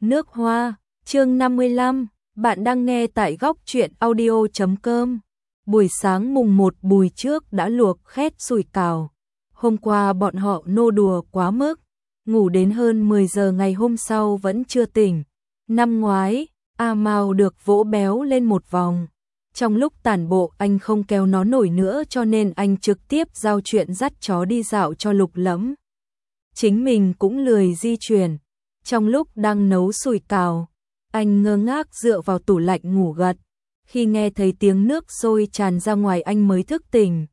Nước hoa, chương 55, bạn đang nghe tại góc truyện audio.com. Buổi sáng mùng 1 Bùi trước đã luộc khét sủi cảo. Hôm qua bọn họ nô đùa quá mức, ngủ đến hơn 10 giờ ngày hôm sau vẫn chưa tỉnh. Năm ngoái, A Mao được vỗ béo lên một vòng. Trong lúc tản bộ anh không kéo nó nổi nữa cho nên anh trực tiếp giao chuyện dắt chó đi dạo cho Lục Lẫm. Chính mình cũng lười di chuyển. Trong lúc đang nấu sủi cảo, anh ngơ ngác dựa vào tủ lạnh ngủ gật. Khi nghe thấy tiếng nước sôi tràn ra ngoài anh mới thức tỉnh.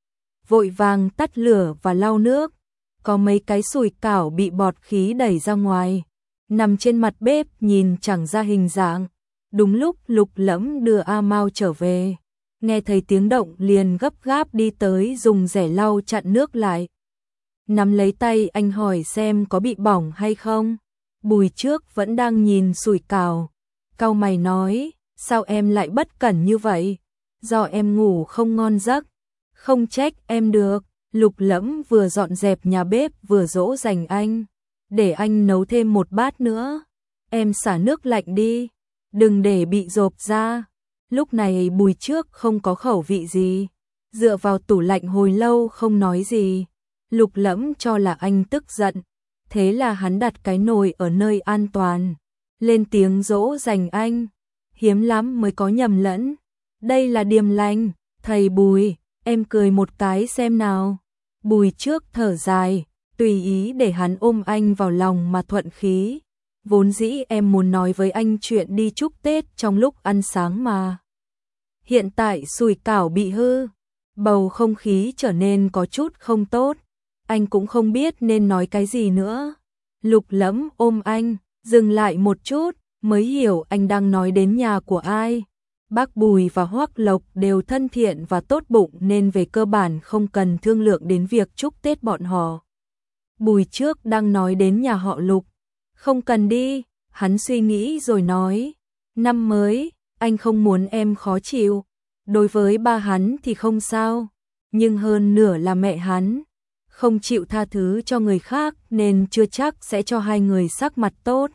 Vội vàng tắt lửa và lau nước. Có mấy cái sủi cảo bị bọt khí đẩy ra ngoài. Nằm trên mặt bếp nhìn chẳng ra hình dạng. Đúng lúc Lục Lẫm đưa A Mao trở về. Nghe thấy tiếng động liền gấp gáp đi tới dùng rẻ lau chặn nước lại. Nắm lấy tay anh hỏi xem có bị bỏng hay không. Bùi trước vẫn đang nhìn sủi cảo. Cau mày nói, sao em lại bất cẩn như vậy? Do em ngủ không ngon giấc. Không trách em được. Lục Lẫm vừa dọn dẹp nhà bếp vừa dỗ dành anh. Để anh nấu thêm một bát nữa. Em xả nước lạnh đi. Đừng để bị rộp ra. Lúc này Bùi trước không có khẩu vị gì. Dựa vào tủ lạnh hồi lâu không nói gì. Lục Lẫm cho là anh tức giận. Thế là hắn đặt cái nồi ở nơi an toàn. Lên tiếng dỗ dành anh. Hiếm lắm mới có nhầm lẫn. Đây là điềm lành. Thầy Bùi, em cười một cái xem nào. Bùi trước thở dài. Tùy ý để hắn ôm anh vào lòng mà thuận khí. Vốn dĩ em muốn nói với anh chuyện đi chúc Tết trong lúc ăn sáng mà. Hiện tại sủi cảo bị hư. Bầu không khí trở nên có chút không tốt. Anh cũng không biết nên nói cái gì nữa. Lục Lẫm ôm anh, dừng lại một chút, mới hiểu anh đang nói đến nhà của ai. Bác Bùi và Hoắc Lộc đều thân thiện và tốt bụng nên về cơ bản không cần thương lượng đến việc chúc Tết bọn họ. Bùi trước đang nói đến nhà họ Lục. Không cần đi, hắn suy nghĩ rồi nói. Năm mới, anh không muốn em khó chịu. Đối với ba hắn thì không sao, nhưng hơn nửa là mẹ hắn. Không chịu tha thứ cho người khác nên chưa chắc sẽ cho hai người sắc mặt tốt.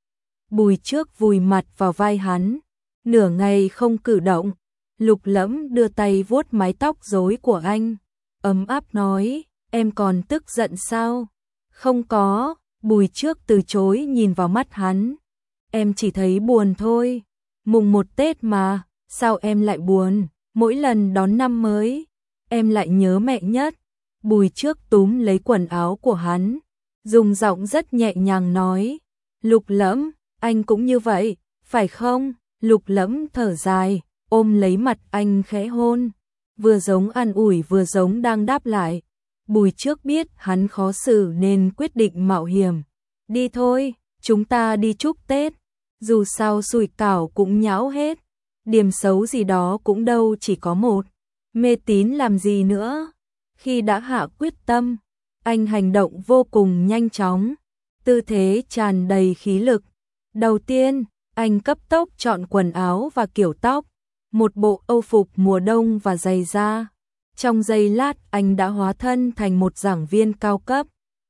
Bùi trước vùi mặt vào vai hắn, nửa ngày không cử động. Lục Lẫm đưa tay vuốt mái tóc rối của anh, ấm áp nói, em còn tức giận sao? Không có, Bùi trước từ chối nhìn vào mắt hắn. Em chỉ thấy buồn thôi, mùng 1 Tết mà, sao em lại buồn? Mỗi lần đón năm mới, em lại nhớ mẹ nhất. Bùi trước túm lấy quần áo của hắn, dùng giọng rất nhẹ nhàng nói, Lục Lẫm, anh cũng như vậy, phải không? Lục Lẫm thở dài, ôm lấy mặt anh khẽ hôn, vừa giống an ủi vừa giống đang đáp lại. Bùi trước biết hắn khó xử nên quyết định mạo hiểm. Đi thôi, chúng ta đi chúc Tết, dù sao sủi cảo cũng nhão hết, điểm xấu gì đó cũng đâu chỉ có một, mê tín làm gì nữa. Khi đã hạ quyết tâm, anh hành động vô cùng nhanh chóng, tư thế tràn đầy khí lực. Đầu tiên, anh cấp tốc chọn quần áo và kiểu tóc, một bộ âu phục mùa đông và giày da. Trong giây lát anh đã hóa thân thành một giảng viên cao cấp,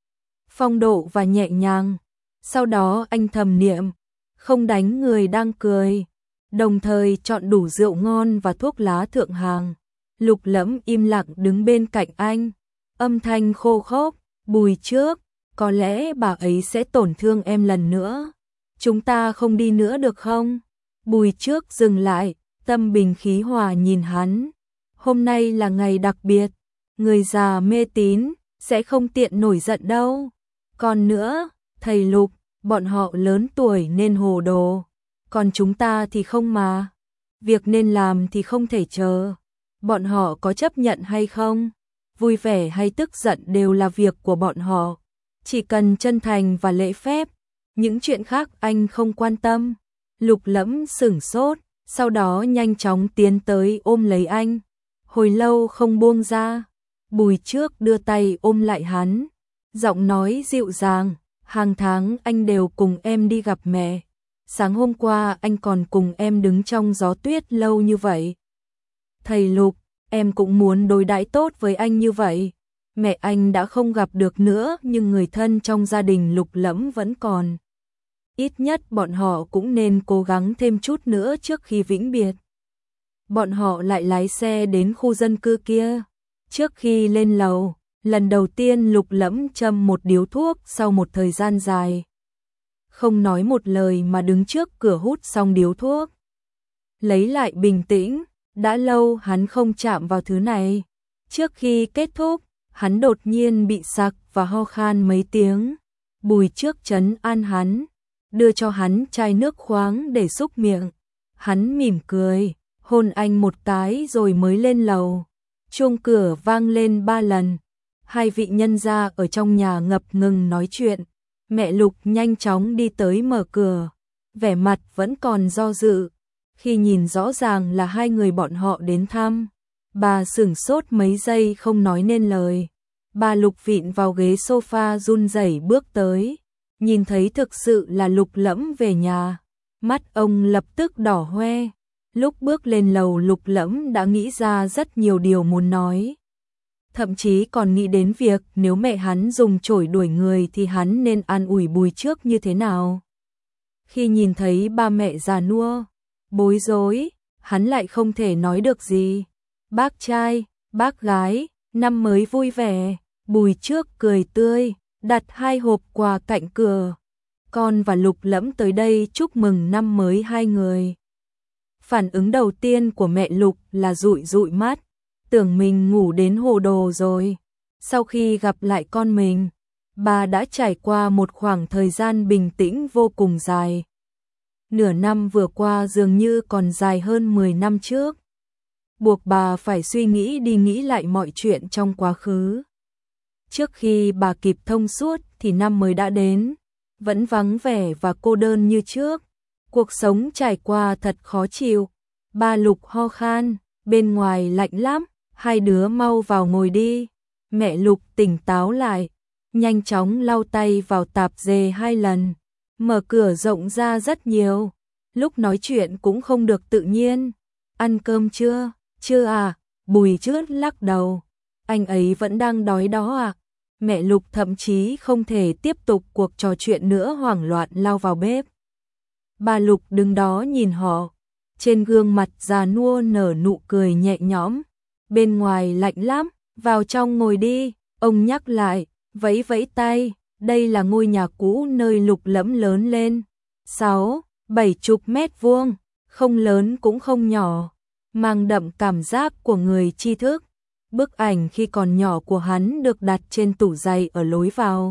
phong độ và nhẹ nhàng. Sau đó anh thầm niệm, không đánh người đang cười, đồng thời chọn đủ rượu ngon và thuốc lá thượng hàng. Lục Lẫm im lặng đứng bên cạnh anh, âm thanh khô khốc, Bùi trước, có lẽ bà ấy sẽ tổn thương em lần nữa. Chúng ta không đi nữa được không? Bùi trước dừng lại, tâm bình khí hòa nhìn hắn. Hôm nay là ngày đặc biệt, người già mê tín, sẽ không tiện nổi giận đâu. Còn nữa, thầy Lục, bọn họ lớn tuổi nên hồ đồ, còn chúng ta thì không mà. Việc nên làm thì không thể chờ. Bọn họ có chấp nhận hay không, vui vẻ hay tức giận đều là việc của bọn họ. Chỉ cần chân thành và lễ phép, những chuyện khác anh không quan tâm. Lục Lẫm sửng sốt, sau đó nhanh chóng tiến tới ôm lấy anh. Hồi lâu không buông ra, Bùi trước đưa tay ôm lại hắn. Giọng nói dịu dàng, hàng tháng anh đều cùng em đi gặp mẹ. Sáng hôm qua anh còn cùng em đứng trong gió tuyết lâu như vậy. Thầy Lục, em cũng muốn đối đãi tốt với anh như vậy. Mẹ anh đã không gặp được nữa nhưng người thân trong gia đình Lục Lẫm vẫn còn. ít nhất bọn họ cũng nên cố gắng thêm chút nữa trước khi vĩnh biệt. Bọn họ lại lái xe đến khu dân cư kia. Trước khi lên lầu, lần đầu tiên Lục Lẫm châm một điếu thuốc sau một thời gian dài. Không nói một lời mà đứng trước cửa hút xong điếu thuốc. Lấy lại bình tĩnh, đã lâu hắn không chạm vào thứ này. Trước khi kết thúc, hắn đột nhiên bị sặc và ho khan mấy tiếng. Bùi Trước trấn an hắn, đưa cho hắn chai nước khoáng để xúc miệng. Hắn mỉm cười, hôn anh một cái rồi mới lên lầu. Chuông cửa vang lên 3 lần. Hai vị nhân gia ở trong nhà ngập ngừng nói chuyện. Mẹ Lục nhanh chóng đi tới mở cửa, vẻ mặt vẫn còn do dự. Khi nhìn rõ ràng là hai người bọn họ đến thăm, bà sửng sốt mấy giây không nói nên lời. Bà Lục vịn vào ghế sofa run rẩy bước tới, nhìn thấy thực sự là Lục Lẫm về nhà, mắt ông lập tức đỏ hoe. Lúc bước lên lầu Lục Lẫm đã nghĩ ra rất nhiều điều muốn nói. Thậm chí còn nghĩ đến việc nếu mẹ hắn dùng chổi đuổi người thì hắn nên an ủi Bùi Trước như thế nào. Khi nhìn thấy ba mẹ già nua, bối rối, hắn lại không thể nói được gì. Bác trai, bác gái, năm mới vui vẻ. Bùi Trước cười tươi, đặt 2 hộp quà cạnh cửa. Con và Lục Lẫm tới đây chúc mừng năm mới hai người. Phản ứng đầu tiên của mẹ Lục là dụi dụi mắt, tưởng mình ngủ đến hồ đồ rồi. Sau khi gặp lại con mình, bà đã trải qua một khoảng thời gian bình tĩnh vô cùng dài. Nửa năm vừa qua dường như còn dài hơn 10 năm trước, buộc bà phải suy nghĩ đi nghĩ lại mọi chuyện trong quá khứ. Trước khi bà kịp thông suốt thì năm mới đã đến, vẫn vắng vẻ và cô đơn như trước. Cuộc sống trải qua thật khó chịu. Ba Lục ho khan, bên ngoài lạnh lắm, hai đứa mau vào ngồi đi. Mẹ Lục tỉnh táo lại, nhanh chóng lau tay vào tạp dề 2 lần, mở cửa rộng ra rất nhiều. Lúc nói chuyện cũng không được tự nhiên. Ăn cơm chưa? Chưa à? Bùi Trước lắc đầu. Anh ấy vẫn đang đói đó à? Mẹ Lục thậm chí không thể tiếp tục cuộc trò chuyện nữa, hoảng loạn lao vào bếp. Bà Lục đứng đó nhìn họ, trên gương mặt già nua nở nụ cười nhẹ nhõm. Bên ngoài lạnh lắm, vào trong ngồi đi, ông nhắc lại, vẫy vẫy tay. Đây là ngôi nhà cũ nơi Lục Lẫm lớn lên, 6-70 mét vuông, không lớn cũng không nhỏ, mang đậm cảm giác của người tri thức. Bức ảnh khi còn nhỏ của hắn được đặt trên tủ giày ở lối vào,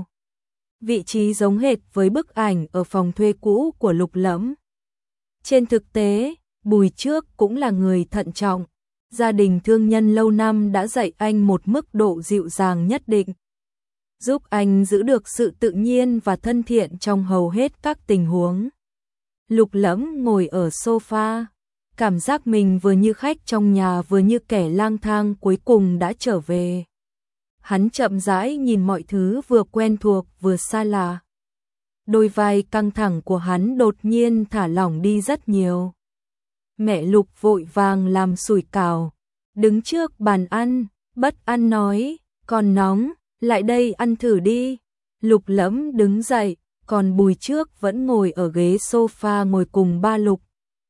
vị trí giống hệt với bức ảnh ở phòng thuê cũ của Lục Lẫm. Trên thực tế, Bùi Trước cũng là người thận trọng. Gia đình thương nhân lâu năm đã dạy anh một mức độ dịu dàng nhất định, giúp anh giữ được sự tự nhiên và thân thiện trong hầu hết các tình huống. Lục Lẫm ngồi ở sofa, cảm giác mình vừa như khách trong nhà vừa như kẻ lang thang cuối cùng đã trở về. Hắn chậm rãi nhìn mọi thứ vừa quen thuộc vừa xa lạ. Đôi vai căng thẳng của hắn đột nhiên thả lỏng đi rất nhiều. Mẹ Lục vội vàng làm sủi cảo, đứng trước bàn ăn, bất an nói, còn nóng, lại đây ăn thử đi. Lục Lẫm đứng dậy, còn Bùi Trước vẫn ngồi ở ghế sofa ngồi cùng ba Lục.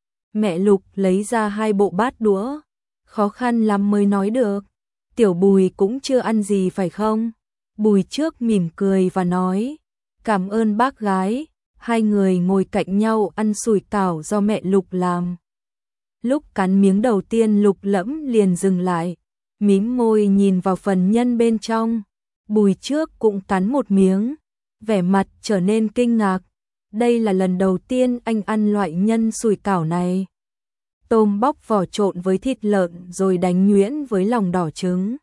Mẹ Lục lấy ra 2 bộ bát đũa, khó khăn lắm mới nói được, tiểu Bùi cũng chưa ăn gì phải không? Bùi Trước mỉm cười và nói, cảm ơn bác gái. Hai người ngồi cạnh nhau ăn sủi cảo do mẹ Lục làm. Lúc cắn miếng đầu tiên Lục Lẫm liền dừng lại, mím môi nhìn vào phần nhân bên trong. Bùi Trước cũng cắn một miếng, vẻ mặt trở nên kinh ngạc. Đây là lần đầu tiên anh ăn loại nhân sủi cảo này. Tôm bóc vỏ trộn với thịt lợn rồi đánh nhuyễn với lòng đỏ trứng.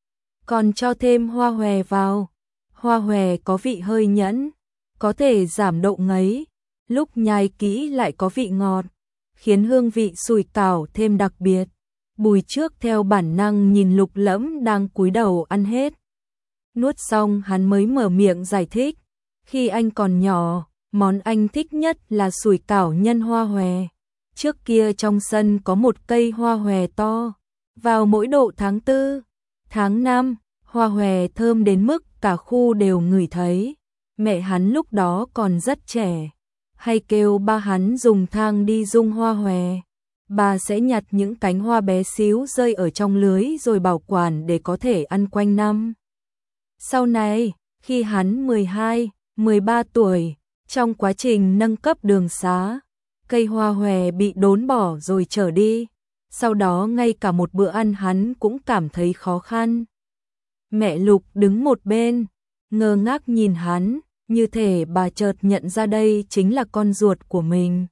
Còn cho thêm hoa hòe vào. Hoa hòe có vị hơi nhẫn, có thể giảm độ ngấy, lúc nhai kỹ lại có vị ngọt, khiến hương vị sủi cảo thêm đặc biệt. Bùi Trước theo bản năng nhìn Lục Lẫm đang cúi đầu ăn hết. Nuốt xong hắn mới mở miệng giải thích, khi anh còn nhỏ, món anh thích nhất là sủi cảo nhân hoa hòe. Trước kia trong sân có một cây hoa hòe to, vào mỗi độ tháng 4, tháng 5, hoa hòe thơm đến mức cả khu đều ngửi thấy. Mẹ hắn lúc đó còn rất trẻ, hay kêu ba hắn dùng thang đi rung hoa hòe. Bà sẽ nhặt những cánh hoa bé xíu rơi ở trong lưới rồi bảo quản để có thể ăn quanh năm. Sau này, khi hắn 12, 13 tuổi, trong quá trình nâng cấp đường xá, cây hoa hòe bị đốn bỏ rồi trở đi. Sau đó ngay cả một bữa ăn hắn cũng cảm thấy khó khăn. Mẹ Lục đứng một bên, ngơ ngác nhìn hắn, như thể bà chợt nhận ra đây chính là con ruột của mình.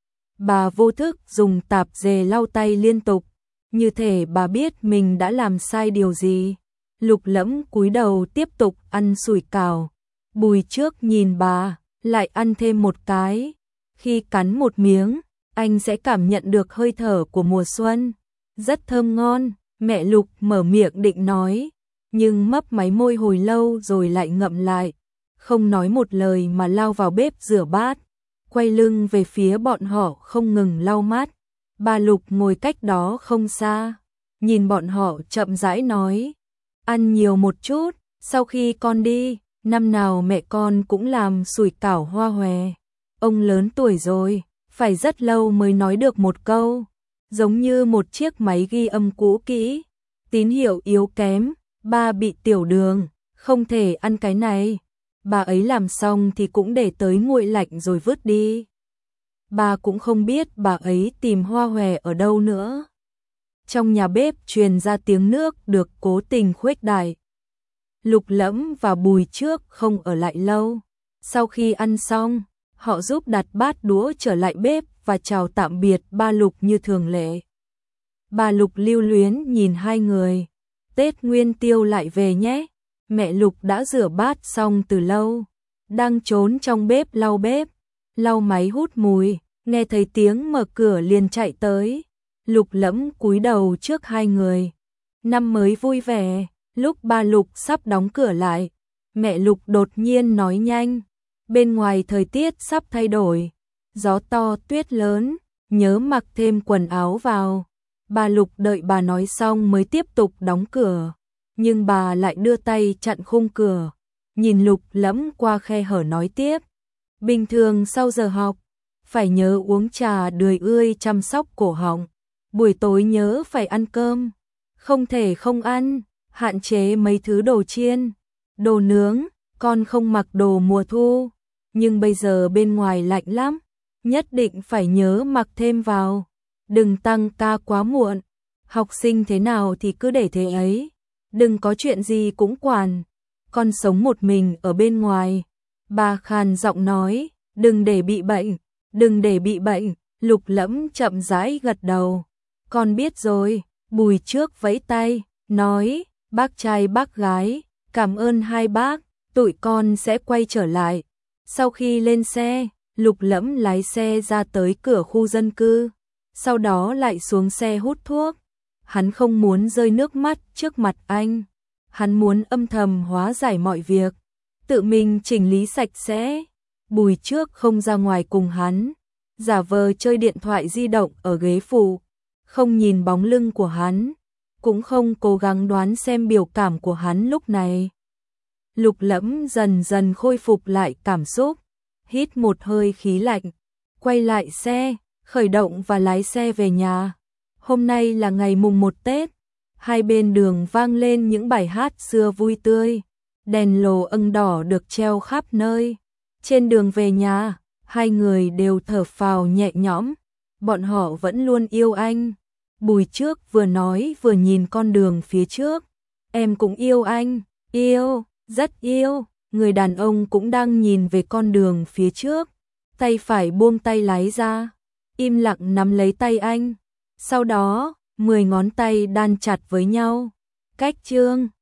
Bà vô thức dùng tạp dề lau tay liên tục, như thể bà biết mình đã làm sai điều gì. Lục Lẫm cúi đầu tiếp tục ăn sủi cảo. Bùi Trước nhìn bà, lại ăn thêm một cái. Khi cắn một miếng, anh sẽ cảm nhận được hơi thở của mùa xuân. Rất thơm ngon, mẹ Lục mở miệng định nói, nhưng mấp máy môi hồi lâu rồi lại ngậm lại. Không nói một lời mà lao vào bếp rửa bát, quay lưng về phía bọn họ không ngừng lau mắt. Bà Lục ngồi cách đó không xa, nhìn bọn họ chậm rãi nói, ăn nhiều một chút, sau khi con đi, năm nào mẹ con cũng làm sủi cảo hoa hòe. Ông lớn tuổi rồi, phải rất lâu mới nói được một câu, giống như một chiếc máy ghi âm cũ kỹ, tín hiệu yếu kém, ba bị tiểu đường, không thể ăn cái này. Bà ấy làm xong thì cũng để tới nguội lạnh rồi vứt đi. Bà cũng không biết bà ấy tìm hoa hòe ở đâu nữa. Trong nhà bếp truyền ra tiếng nước được cố tình khuếch đại. Lục Lẫm và Bùi Trước không ở lại lâu. Sau khi ăn xong, họ giúp đặt bát đũa trở lại bếp và chào tạm biệt ba Lục như thường lệ. Bà Lục lưu luyến nhìn hai người. Tết Nguyên Tiêu lại về nhé. Mẹ Lục đã rửa bát xong từ lâu, đang trốn trong bếp, lau máy hút mùi, nghe thấy tiếng mở cửa liền chạy tới. Lục Lẫm cúi đầu trước hai người. Năm mới vui vẻ. Lúc ba Lục sắp đóng cửa lại, mẹ Lục đột nhiên nói nhanh, bên ngoài thời tiết sắp thay đổi, gió to tuyết lớn, nhớ mặc thêm quần áo vào. Bà Lục đợi bà nói xong mới tiếp tục đóng cửa, nhưng bà lại đưa tay chặn khung cửa, nhìn Lục Lẫm qua khe hở nói tiếp, bình thường sau giờ học, phải nhớ uống trà đười ươi chăm sóc cổ họng, buổi tối nhớ phải ăn cơm, không thể không ăn, hạn chế mấy thứ đồ chiên, đồ nướng, con không mặc đồ mùa thu, nhưng bây giờ bên ngoài lạnh lắm, nhất định phải nhớ mặc thêm vào, đừng tăng ca quá muộn, học sinh thế nào thì cứ để thế ấy, đừng có chuyện gì cũng quản, con sống một mình ở bên ngoài. Bà khàn giọng nói, đừng để bị bệnh, đừng để bị bệnh. Lục Lẫm chậm rãi gật đầu, con biết rồi. Bùi Trước vẫy tay, nói, bác trai bác gái, cảm ơn hai bác, tụi con sẽ quay trở lại. Sau khi lên xe, Lục Lẫm lái xe ra tới cửa khu dân cư, sau đó lại xuống xe hút thuốc. Hắn không muốn rơi nước mắt trước mặt anh, hắn muốn âm thầm hóa giải mọi việc, tự mình chỉnh lý sạch sẽ. Bùi Trước không ra ngoài cùng hắn, giả vờ chơi điện thoại di động ở ghế phụ, không nhìn bóng lưng của hắn, cũng không cố gắng đoán xem biểu cảm của hắn lúc này. Lục Lẫm dần dần khôi phục lại cảm xúc, hít một hơi khí lạnh, quay lại xe, khởi động và lái xe về nhà. Hôm nay là ngày mùng 1 Tết, hai bên đường vang lên những bài hát xưa vui tươi, đèn lồ ưng đỏ được treo khắp nơi. Trên đường về nhà, hai người đều thở phào nhẹ nhõm, bọn họ vẫn luôn yêu anh. Bùi Trước vừa nói vừa nhìn con đường phía trước, em cũng yêu anh, yêu, rất yêu. Người đàn ông cũng đang nhìn về con đường phía trước, tay phải buông tay lái ra, im lặng nắm lấy tay anh. Sau đó, 10 ngón tay đan chặt với nhau. Cách chương